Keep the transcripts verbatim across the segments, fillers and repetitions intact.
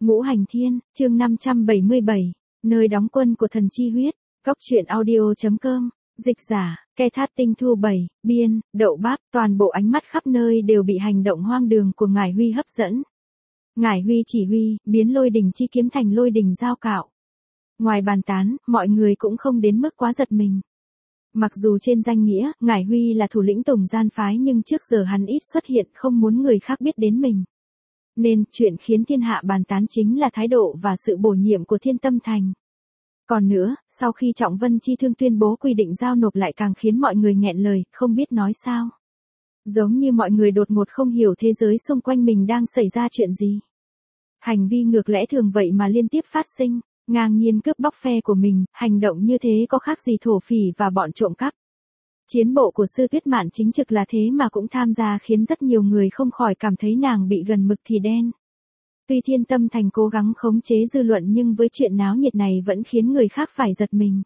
Ngũ Hành Thiên, chương năm trăm bảy mươi bảy, nơi đóng quân của thần chi huyết, góc truyện audio chấm com, dịch giả, Ke Thát Tinh Thu bảy, biên, Đậu Bác, toàn bộ ánh mắt khắp nơi đều bị hành động hoang đường của Ngải Huy hấp dẫn. Ngải Huy chỉ huy, biến lôi đỉnh chi kiếm thành lôi đỉnh dao cạo. Ngoài bàn tán, mọi người cũng không đến mức quá giật mình. Mặc dù trên danh nghĩa, Ngải Huy là thủ lĩnh Tùng Gian phái nhưng trước giờ hắn ít xuất hiện, không muốn người khác biết đến mình. Nên, chuyện khiến thiên hạ bàn tán chính là thái độ và sự bổ nhiệm của Thiên Tâm Thành. Còn nữa, sau khi Trọng Vân Chi Thương tuyên bố quy định giao nộp lại càng khiến mọi người nghẹn lời, không biết nói sao. Giống như mọi người đột ngột không hiểu thế giới xung quanh mình đang xảy ra chuyện gì. Hành vi ngược lẽ thường vậy mà liên tiếp phát sinh, ngang nhiên cướp bóc phe của mình, hành động như thế có khác gì thổ phỉ và bọn trộm cắp. Chiến bộ của Sư Tuyết Mạn chính trực là thế mà cũng tham gia khiến rất nhiều người không khỏi cảm thấy nàng bị gần mực thì đen. Tuy Thiên Tâm Thành cố gắng khống chế dư luận nhưng với chuyện náo nhiệt này vẫn khiến người khác phải giật mình.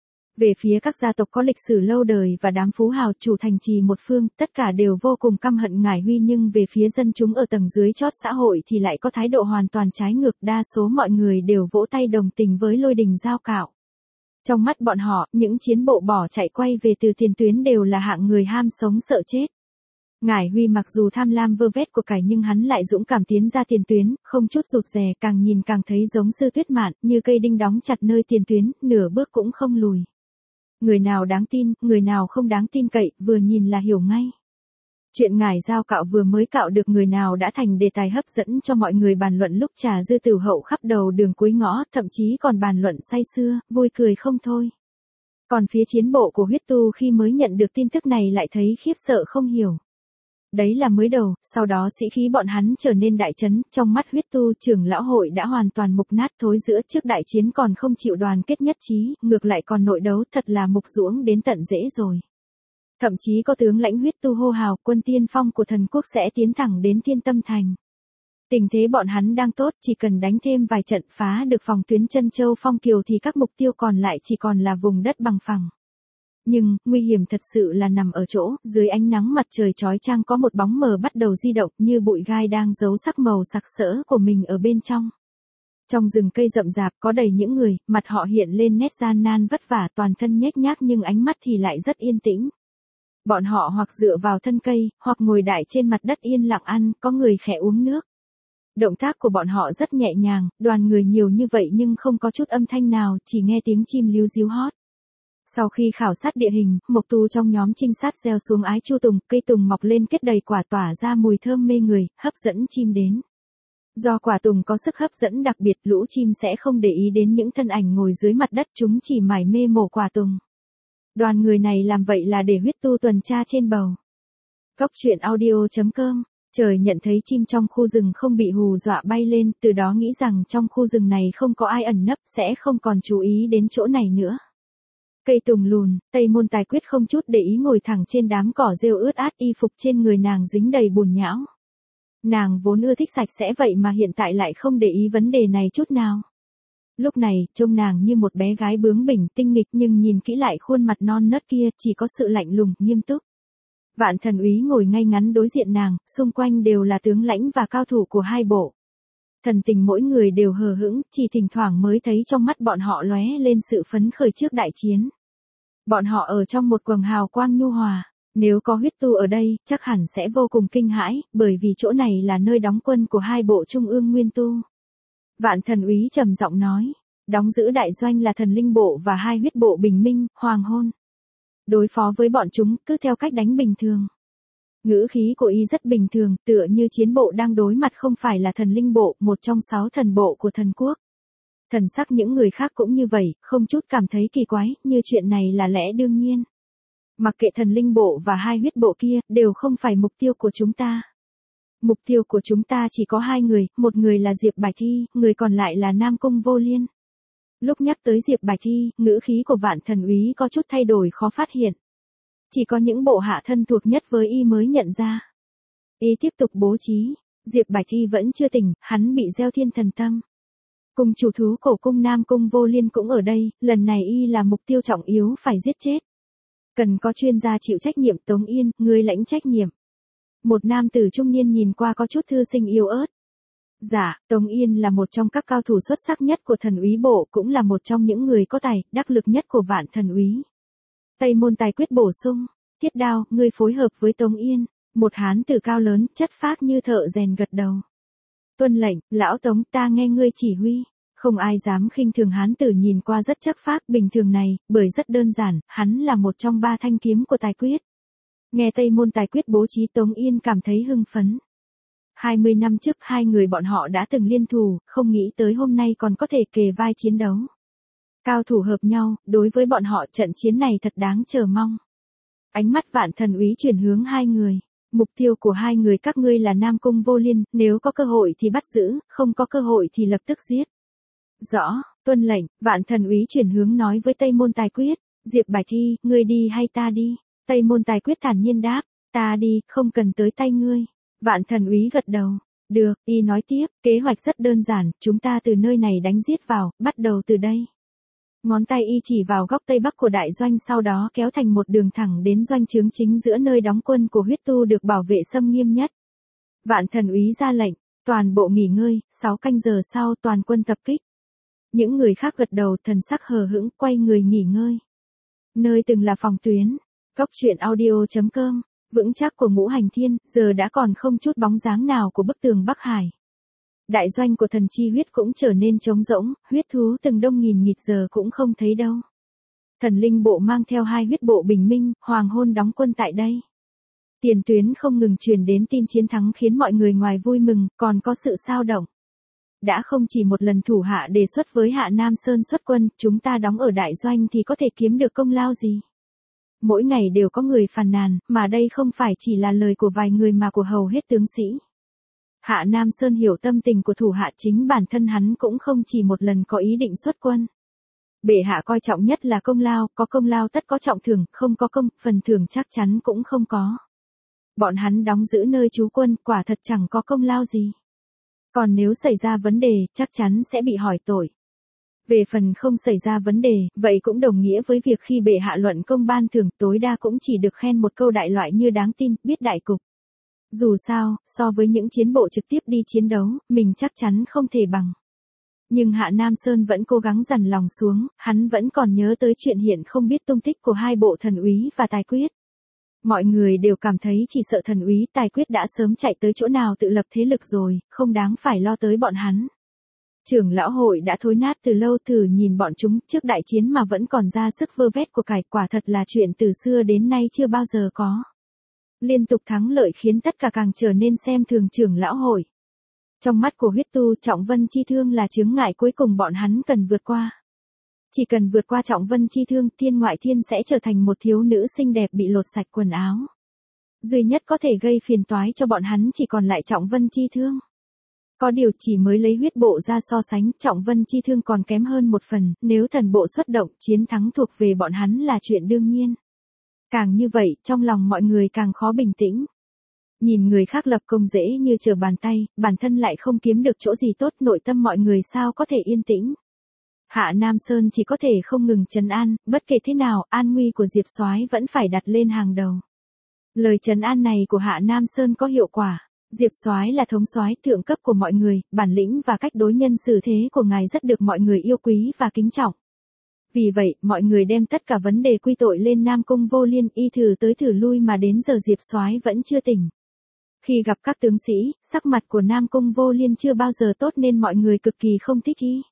Về phía các gia tộc có lịch sử lâu đời và đám phú hào chủ thành trì một phương, tất cả đều vô cùng căm hận Ngải Huy, nhưng về phía dân chúng ở tầng dưới chót xã hội thì lại có thái độ hoàn toàn trái ngược, đa số mọi người đều vỗ tay đồng tình với lôi đình dao cạo. Trong mắt bọn họ, những chiến bộ bỏ chạy quay về từ tiền tuyến đều là hạng người ham sống sợ chết. Ngải Huy mặc dù tham lam vơ vét của cải nhưng hắn lại dũng cảm tiến ra tiền tuyến, không chút rụt rè, càng nhìn càng thấy giống Sư Tuyết Mạn, như cây đinh đóng chặt nơi tiền tuyến, nửa bước cũng không lùi. Người nào đáng tin, người nào không đáng tin cậy, vừa nhìn là hiểu ngay. Chuyện ngải dao cạo vừa mới cạo được người nào đã thành đề tài hấp dẫn cho mọi người bàn luận lúc trà dư tử hậu khắp đầu đường cuối ngõ, thậm chí còn bàn luận say sưa, vui cười không thôi. Còn phía chiến bộ của Huyết Tu khi mới nhận được tin tức này lại thấy khiếp sợ không hiểu. Đấy là mới đầu, sau đó sĩ khí bọn hắn trở nên đại chấn, trong mắt Huyết Tu trưởng lão hội đã hoàn toàn mục nát thối giữa, trước đại chiến còn không chịu đoàn kết nhất trí, ngược lại còn nội đấu, thật là mục ruỗng đến tận rễ rồi. Thậm chí có tướng lãnh Huyết Tu hô hào quân tiên phong của thần quốc sẽ tiến thẳng đến Thiên Tâm Thành. Tình thế bọn hắn đang tốt, chỉ cần đánh thêm vài trận phá được phòng tuyến Chân Châu Phong Kiều thì các mục tiêu còn lại chỉ còn là vùng đất bằng phẳng. Nhưng, nguy hiểm thật sự là nằm ở chỗ, dưới ánh nắng mặt trời chói chang có một bóng mờ bắt đầu di động như bụi gai đang giấu sắc màu sặc sỡ của mình ở bên trong. Trong rừng cây rậm rạp có đầy những người, mặt họ hiện lên nét gian nan vất vả, toàn thân nhếch nhác nhưng ánh mắt thì lại rất yên tĩnh. Bọn họ hoặc dựa vào thân cây, hoặc ngồi đại trên mặt đất yên lặng ăn, có người khẽ uống nước. Động tác của bọn họ rất nhẹ nhàng, đoàn người nhiều như vậy nhưng không có chút âm thanh nào, chỉ nghe tiếng chim líu ríu hót. Sau khi khảo sát địa hình, Mộc Tu trong nhóm trinh sát gieo xuống ái chu tùng, cây tùng mọc lên kết đầy quả tỏa ra mùi thơm mê người, hấp dẫn chim đến. Do quả tùng có sức hấp dẫn đặc biệt, lũ chim sẽ không để ý đến những thân ảnh ngồi dưới mặt đất, chúng chỉ mải mê mổ quả tùng. Đoàn người này làm vậy là để Huyết Tu tuần tra trên bầu. Góc truyện audio chấm com, trời nhận thấy chim trong khu rừng không bị hù dọa bay lên, từ đó nghĩ rằng trong khu rừng này không có ai ẩn nấp, sẽ không còn chú ý đến chỗ này nữa. Cây tùng lùn, Tây Môn Tài Quyết không chút để ý ngồi thẳng trên đám cỏ rêu ướt át, y phục trên người nàng dính đầy bùn nhão. Nàng vốn ưa thích sạch sẽ vậy mà hiện tại lại không để ý vấn đề này chút nào. Lúc này, trông nàng như một bé gái bướng bỉnh, tinh nghịch, nhưng nhìn kỹ lại khuôn mặt non nớt kia, chỉ có sự lạnh lùng, nghiêm túc. Vạn Thần Úy ngồi ngay ngắn đối diện nàng, xung quanh đều là tướng lãnh và cao thủ của hai bộ. Thần tình mỗi người đều hờ hững, chỉ thỉnh thoảng mới thấy trong mắt bọn họ lóe lên sự phấn khởi trước đại chiến. Bọn họ ở trong một quầng hào quang nhu hòa, nếu có Huyết Tu ở đây, chắc hẳn sẽ vô cùng kinh hãi, bởi vì chỗ này là nơi đóng quân của hai bộ Trung ương Nguyên Tu. Vạn Thần Úy trầm giọng nói, đóng giữ đại doanh là Thần Linh bộ và hai huyết bộ Bình Minh, Hoàng Hôn. Đối phó với bọn chúng, cứ theo cách đánh bình thường. Ngữ khí của y rất bình thường, tựa như chiến bộ đang đối mặt không phải là Thần Linh bộ, một trong sáu thần bộ của thần quốc. Thần sắc những người khác cũng như vậy, không chút cảm thấy kỳ quái, như chuyện này là lẽ đương nhiên. Mặc kệ Thần Linh bộ và hai huyết bộ kia, đều không phải mục tiêu của chúng ta. Mục tiêu của chúng ta chỉ có hai người, một người là Diệp Bạch Thi, người còn lại là Nam Cung Vô Liên. Lúc nhắc tới Diệp Bạch Thi, ngữ khí của Vạn Thần Úy có chút thay đổi khó phát hiện. Chỉ có những bộ hạ thân thuộc nhất với y mới nhận ra. Y tiếp tục bố trí, Diệp Bạch Thi vẫn chưa tỉnh, hắn bị gieo thiên thần tâm. Cùng chủ thú cổ cung Nam Cung Vô Liên cũng ở đây, lần này y là mục tiêu trọng yếu phải giết chết. Cần có chuyên gia chịu trách nhiệm. Tống Yên, ngươi lãnh trách nhiệm. Một nam tử trung niên nhìn qua có chút thư sinh yếu ớt. Dạ, Tống Yên là một trong các cao thủ xuất sắc nhất của thần úy bộ, cũng là một trong những người có tài, đắc lực nhất của Vạn Thần úy. Tây môn tài quyết bổ sung, Thiết Đao, ngươi phối hợp với Tống Yên. Một hán tử cao lớn, chất phác như thợ rèn gật đầu. Tuân lệnh, lão Tống, ta nghe ngươi chỉ huy. Không ai dám khinh thường hán tử nhìn qua rất chất phác bình thường này, bởi rất đơn giản, hắn là một trong ba thanh kiếm của tài quyết. Nghe Tây môn tài quyết bố trí, Tống Yên cảm thấy hưng phấn. hai mươi năm trước hai người bọn họ đã từng liên thủ, không nghĩ tới hôm nay còn có thể kề vai chiến đấu. Cao thủ hợp nhau, đối với bọn họ trận chiến này thật đáng chờ mong. Ánh mắt Vạn Thần úy chuyển hướng hai người. Mục tiêu của hai người các ngươi là Nam Cung Vô Liên, nếu có cơ hội thì bắt giữ, không có cơ hội thì lập tức giết. Rõ, tuân lệnh. Vạn Thần úy chuyển hướng nói với Tây môn tài quyết, Diệp Bạch Thi, ngươi đi hay ta đi? Tây môn tài quyết thản nhiên đáp, ta đi, không cần tới tay ngươi. Vạn Thần úy gật đầu, được, y nói tiếp, kế hoạch rất đơn giản, chúng ta từ nơi này đánh giết vào, bắt đầu từ đây. Ngón tay y chỉ vào góc tây bắc của đại doanh, sau đó kéo thành một đường thẳng đến doanh trướng chính giữa nơi đóng quân của huyết tu được bảo vệ xâm nghiêm nhất. Vạn Thần úy ra lệnh, toàn bộ nghỉ ngơi, sáu canh giờ sau toàn quân tập kích. Những người khác gật đầu, thần sắc hờ hững, quay người nghỉ ngơi. Nơi từng là phòng tuyến, Góc truyện audio chấm com, vững chắc của Ngũ Hành Thiên, giờ đã còn không chút bóng dáng nào của bức tường Bắc Hải. Đại doanh của thần chi huyết cũng trở nên trống rỗng, huyết thú từng đông nghìn nghịt giờ cũng không thấy đâu. Thần linh bộ mang theo hai huyết bộ bình minh, hoàng hôn đóng quân tại đây. Tiền tuyến không ngừng truyền đến tin chiến thắng khiến mọi người ngoài vui mừng, còn có sự xao động. Đã không chỉ một lần thủ hạ đề xuất với Hạ Nam Sơn xuất quân, chúng ta đóng ở đại doanh thì có thể kiếm được công lao gì. Mỗi ngày đều có người phàn nàn, mà đây không phải chỉ là lời của vài người mà của hầu hết tướng sĩ. Hạ Nam Sơn hiểu tâm tình của thủ hạ, chính bản thân hắn cũng không chỉ một lần có ý định xuất quân. Bệ hạ coi trọng nhất là công lao, có công lao tất có trọng thưởng, không có công, phần thưởng chắc chắn cũng không có. Bọn hắn đóng giữ nơi trú quân, quả thật chẳng có công lao gì. Còn nếu xảy ra vấn đề, chắc chắn sẽ bị hỏi tội. Về phần không xảy ra vấn đề, vậy cũng đồng nghĩa với việc khi bệ hạ luận công ban thưởng, tối đa cũng chỉ được khen một câu đại loại như đáng tin, biết đại cục. Dù sao, so với những chiến bộ trực tiếp đi chiến đấu, mình chắc chắn không thể bằng. Nhưng Hạ Nam Sơn vẫn cố gắng dằn lòng xuống, hắn vẫn còn nhớ tới chuyện hiện không biết tung tích của hai bộ thần úy và tài quyết. Mọi người đều cảm thấy chỉ sợ thần úy tài quyết đã sớm chạy tới chỗ nào tự lập thế lực rồi, không đáng phải lo tới bọn hắn. Trưởng lão hội đã thối nát từ lâu, thử nhìn bọn chúng trước đại chiến mà vẫn còn ra sức vơ vét của cải, quả thật là chuyện từ xưa đến nay chưa bao giờ có. Liên tục thắng lợi khiến tất cả càng trở nên xem thường trưởng lão hội. Trong mắt của huyết tu, Trọng Vân Chi Thương là chướng ngại cuối cùng bọn hắn cần vượt qua. Chỉ cần vượt qua Trọng Vân Chi Thương, Thiên Ngoại Thiên sẽ trở thành một thiếu nữ xinh đẹp bị lột sạch quần áo. Duy nhất có thể gây phiền toái cho bọn hắn chỉ còn lại Trọng Vân Chi Thương. Có điều chỉ mới lấy huyết bộ ra so sánh, Trọng Vân Chi Thương còn kém hơn một phần, nếu thần bộ xuất động, chiến thắng thuộc về bọn hắn là chuyện đương nhiên. Càng như vậy, trong lòng mọi người càng khó bình tĩnh. Nhìn người khác lập công dễ như trở bàn tay, bản thân lại không kiếm được chỗ gì tốt, nội tâm mọi người sao có thể yên tĩnh. Hạ Nam Sơn chỉ có thể không ngừng trấn an, bất kể thế nào, an nguy của Diệp Soái vẫn phải đặt lên hàng đầu. Lời trấn an này của Hạ Nam Sơn có hiệu quả. Diệp Soái là thống soái thượng cấp của mọi người, bản lĩnh và cách đối nhân xử thế của ngài rất được mọi người yêu quý và kính trọng. Vì vậy, mọi người đem tất cả vấn đề quy tội lên Nam Cung Vô Liên, y thử tới thử lui mà đến giờ Diệp Soái vẫn chưa tỉnh. Khi gặp các tướng sĩ, sắc mặt của Nam Cung Vô Liên chưa bao giờ tốt nên mọi người cực kỳ không thích y.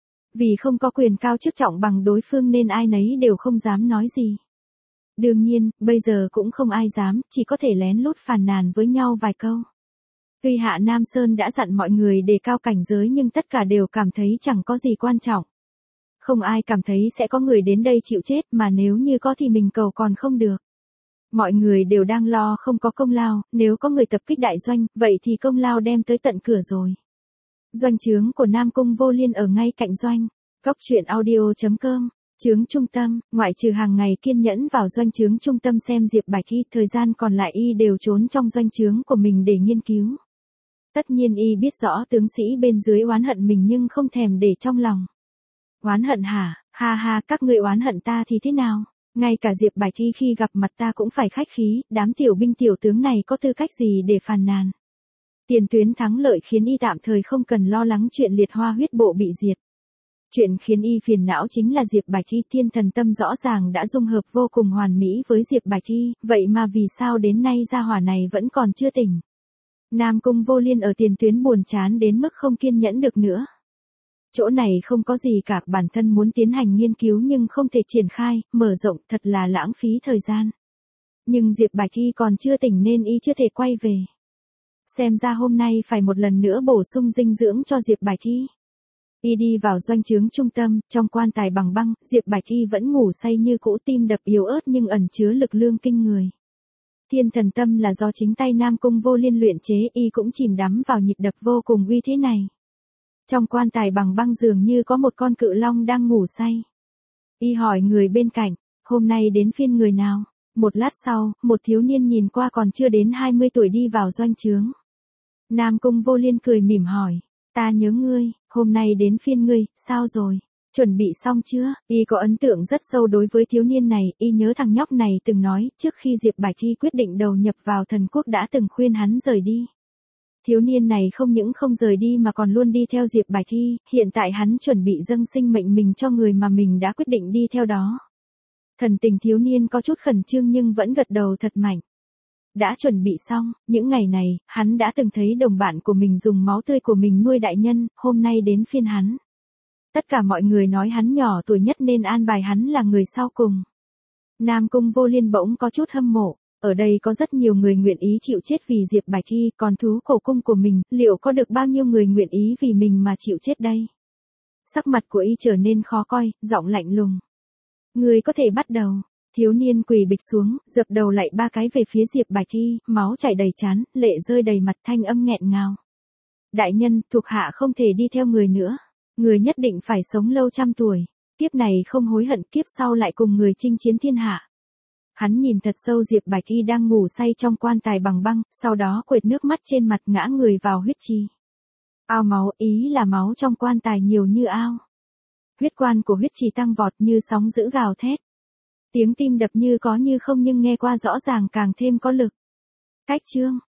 Vì không có quyền cao chức trọng bằng đối phương nên ai nấy đều không dám nói gì. Đương nhiên, bây giờ cũng không ai dám, chỉ có thể lén lút phàn nàn với nhau vài câu. Tuy Hạ Nam Sơn đã dặn mọi người đề cao cảnh giới nhưng tất cả đều cảm thấy chẳng có gì quan trọng. Không ai cảm thấy sẽ có người đến đây chịu chết, mà nếu như có thì mình cầu còn không được. Mọi người đều đang lo không có công lao, nếu có người tập kích đại doanh, vậy thì công lao đem tới tận cửa rồi. Doanh trướng của Nam Cung Vô Liên ở ngay cạnh doanh. Góc truyện audio chấm com, trướng trung tâm, ngoại trừ hàng ngày kiên nhẫn vào doanh trướng trung tâm xem Diệp Bạch Thi, thời gian còn lại y đều trốn trong doanh trướng của mình để nghiên cứu. Tất nhiên y biết rõ tướng sĩ bên dưới oán hận mình nhưng không thèm để trong lòng. Oán hận hả? Ha ha, các ngươi oán hận ta thì thế nào? Ngay cả Diệp Bạch Thi khi gặp mặt ta cũng phải khách khí, đám tiểu binh tiểu tướng này có tư cách gì để phàn nàn. Tiền tuyến thắng lợi khiến y tạm thời không cần lo lắng chuyện liệt hoa huyết bộ bị diệt. Chuyện khiến y phiền não chính là Diệp Bạch Thi. Thiên thần tâm rõ ràng đã dung hợp vô cùng hoàn mỹ với Diệp Bạch Thi, vậy mà vì sao đến nay gia hỏa này vẫn còn chưa tỉnh. Nam Cung Vô Liên ở tiền tuyến buồn chán đến mức không kiên nhẫn được nữa. Chỗ này không có gì cả, bản thân muốn tiến hành nghiên cứu nhưng không thể triển khai, mở rộng, thật là lãng phí thời gian. Nhưng Diệp Bạch Thi còn chưa tỉnh nên y chưa thể quay về. Xem ra hôm nay phải một lần nữa bổ sung dinh dưỡng cho Diệp Bạch Thi. Y đi vào doanh trướng trung tâm, trong quan tài bằng băng, Diệp Bạch Thi vẫn ngủ say như cũ, tim đập yếu ớt nhưng ẩn chứa lực lượng kinh người. Thiên thần tâm là do chính tay Nam Cung Vô Liên luyện chế, y cũng chìm đắm vào nhịp đập vô cùng uy thế này. Trong quan tài bằng băng dường như có một con cự long đang ngủ say. Y hỏi người bên cạnh, hôm nay đến phiên người nào? Một lát sau, một thiếu niên nhìn qua còn chưa đến hai mươi tuổi đi vào doanh trướng. Nam Cung Vô Liên cười mỉm hỏi, ta nhớ ngươi, hôm nay đến phiên ngươi, sao rồi? Chuẩn bị xong chưa? Y có ấn tượng rất sâu đối với thiếu niên này, y nhớ thằng nhóc này từng nói, trước khi Diệp Bạch Thi quyết định đầu nhập vào thần quốc đã từng khuyên hắn rời đi. Thiếu niên này không những không rời đi mà còn luôn đi theo Diệp Bạch Thi, hiện tại hắn chuẩn bị dâng sinh mệnh mình cho người mà mình đã quyết định đi theo đó. Thần tình thiếu niên có chút khẩn trương nhưng vẫn gật đầu thật mạnh. Đã chuẩn bị xong, những ngày này, hắn đã từng thấy đồng bạn của mình dùng máu tươi của mình nuôi đại nhân, hôm nay đến phiên hắn. Tất cả mọi người nói hắn nhỏ tuổi nhất nên an bài hắn là người sau cùng. Nam Cung Vô Liên bỗng có chút hâm mộ, ở đây có rất nhiều người nguyện ý chịu chết vì Diệp Bạch Thi, còn thú cổ cung của mình, liệu có được bao nhiêu người nguyện ý vì mình mà chịu chết đây? Sắc mặt của y trở nên khó coi, giọng lạnh lùng. Người có thể bắt đầu. Thiếu niên quỳ bịch xuống, dập đầu lạy ba cái về phía Diệp Bạch Thi, máu chảy đầy trán, lệ rơi đầy mặt, thanh âm nghẹn ngào. Đại nhân, thuộc hạ không thể đi theo người nữa. Người nhất định phải sống lâu trăm tuổi. Kiếp này không hối hận, kiếp sau lại cùng người chinh chiến thiên hạ. Hắn nhìn thật sâu Diệp Bạch Thi đang ngủ say trong quan tài bằng băng, sau đó quệt nước mắt trên mặt ngã người vào huyết trì. Ao máu, ý là máu trong quan tài nhiều như ao. Huyết quan của huyết trì tăng vọt như sóng dữ gào thét. Tiếng tim đập như có như không nhưng nghe qua rõ ràng càng thêm có lực. Cách chương.